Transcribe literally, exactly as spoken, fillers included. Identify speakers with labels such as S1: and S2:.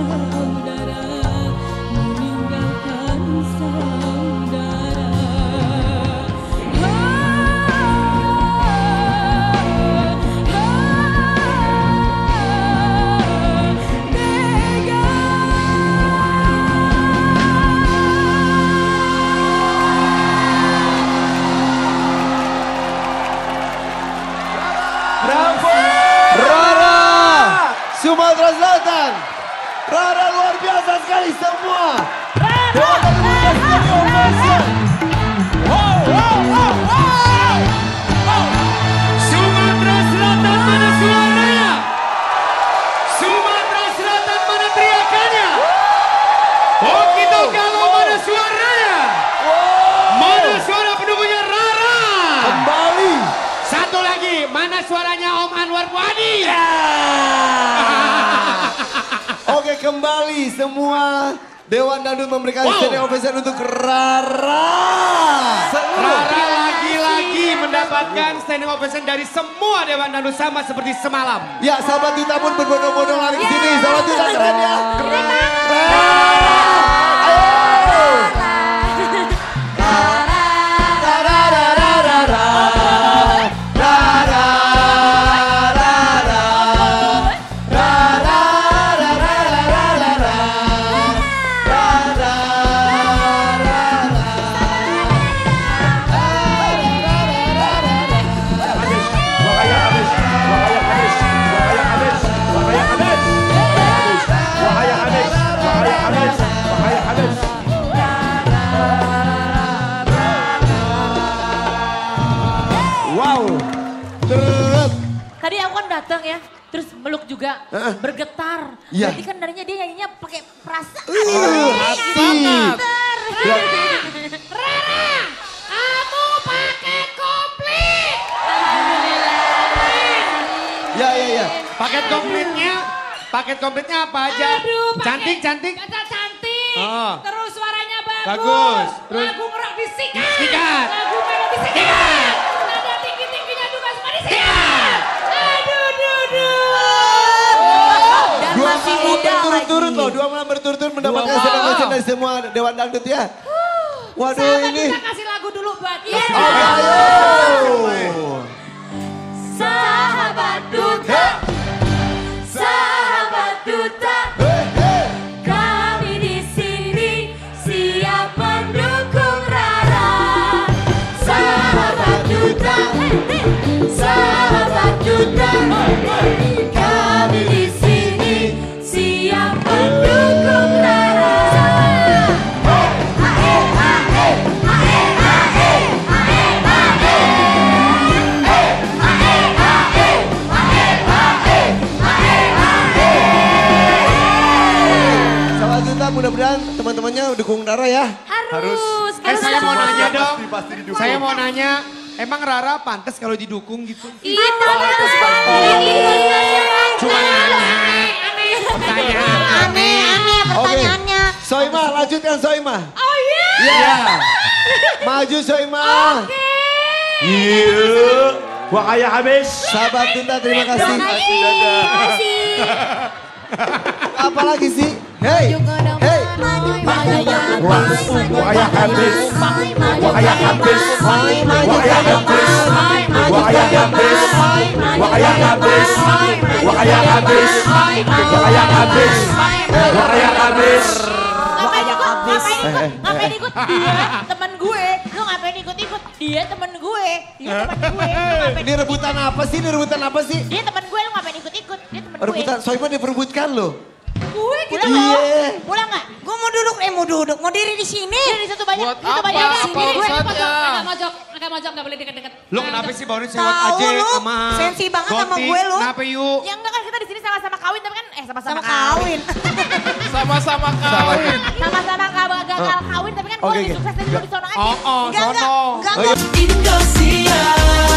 S1: Sumatera Selatan. Rara luar biasa sekali semua. Dewa Dandu Studio Ovation.
S2: Wow, wow, wow, wow. Wow. Sumatera Selatan mana suaranya? Sumatera Selatan mana teriakannya? Oh gitu kalau mana suaranya? Mana suara pendukungnya Rara?
S1: Kembali.
S2: Satu lagi, mana suaranya Om Anwar Fuadi?
S1: Oke, kembali semua Dewan Dangdut memberikan
S2: wow.
S1: standing ovation untuk Rara.
S2: Rara lagi-lagi mendapatkan standing ovation dari semua Dewan Dangdut sama seperti semalam.
S1: Ya, sahabat Duta pun berbondong-bondong lari ke sini. Sahabat Duta keren ya. Keren.
S3: Tadi aku kan datang ya, terus meluk juga, uh, bergetar.
S1: Iya.
S3: Berarti kan darinya dia nyanyinya pakai perasaan.
S1: Uh, hati.
S3: Rara, kamu pakai komplit.
S1: Ya, ya, ya.
S2: Paket komplitnya, paket komplitnya apa aja?
S3: Aduh, pakai
S2: cantik, cantik.
S3: Cantik.
S2: Oh.
S3: Terus suaranya bagus.
S2: Bagus. Terus
S3: lagu ngerok disikat.
S2: Disikat.
S3: Lagu melok disikat. Nada tinggi-tingginya juga semua disikat. Aduh, duh, duh. Dan
S1: Dua
S3: masih
S1: malam
S3: muda
S1: berturut-turut
S3: lagi.
S1: loh, dua malam berturut-turut mendapatkan
S2: Dua
S1: standing
S2: malam.
S1: ovation dari semua Dewan Dangdut ya. Waduh
S3: Sahabat
S1: ini.
S3: kita kasih lagu dulu buat dia.
S1: Oke, ayo.
S3: Sahabat Duta, sahabat Duta,
S1: Hey, hey.
S3: kami di sini siap mendukung Rara. Sahabat Duta, sahabat Duta, kami di sini siap mendukung Rara.
S1: Mudah-mudahan teman-temannya dukung Rara ya.
S3: Harus.
S2: Eh saya mau nanya dong,
S1: Pasti, pasti didukung.
S2: saya mau nanya, emang Rara pantas kalau didukung gitu?
S3: Iya, pantas banget.
S2: Cuma nanya.
S3: Aneh.
S2: Pertanyaan.
S3: Aneh, aneh pertanyaannya.
S1: Soimah, lanjutkan Soimah.
S3: Oh iya.
S1: Iya. Maju Soimah.
S3: Oke.
S4: Iya, gua kayak habis.
S1: Sahabat Duta terima kasih.
S3: Terima kasih.
S1: Apa lagi sih? Hey, hey.
S4: Gua gua kayak habis. Gua kayak habis. Gua kayak habis. Gua kayak habis. Gua kayak habis. Gua kayak habis. Gua kayak habis. Gua kayak habis.
S3: Ngapain ikut? Ngapain ikut? Ngapain ikut? Dia temen gue. Lu ngapain ikut-ikut? Dia temen gue. Dia temen gue. Lu ngapain
S1: Ini rebutan apa sih? Ini rebutan apa sih?
S3: Dia temen gue, lu ngapain ikut-ikut? Dia temen gue.
S1: Rebutan Soimah diperebutkan loh.
S3: Gue gitu
S1: Iya.
S3: loh. Pulang gak? Gue mau duduk, eh mau duduk, mau diri di sini. Diri di situ banyak,
S5: Buat
S3: di situ
S5: apa?
S3: banyak.
S5: Apa
S3: Sini gue
S5: urusannya?
S3: agak mojok, agak mojok, gak boleh deket-deket.
S2: Lu kenapa sih baru sewot
S6: Tahu
S2: aja
S6: lu,
S2: sama
S6: sensi banget sama
S2: Goti?
S6: gue lu.
S2: Kenapa yuk?
S3: Ya enggak kan kita di sini sama-sama kawin tapi kan eh sama-sama
S6: Sama kawin.
S5: Sama-sama kawin.
S3: Sama-sama kawin gagal kawin tapi kan gue
S1: Oke,
S3: lebih
S1: oke.
S3: sukses dari lu di sono aja.
S2: Oh, oh,
S6: Enggak, enggak,
S2: sono.
S6: enggak,
S1: Oh, iya.
S6: enggak.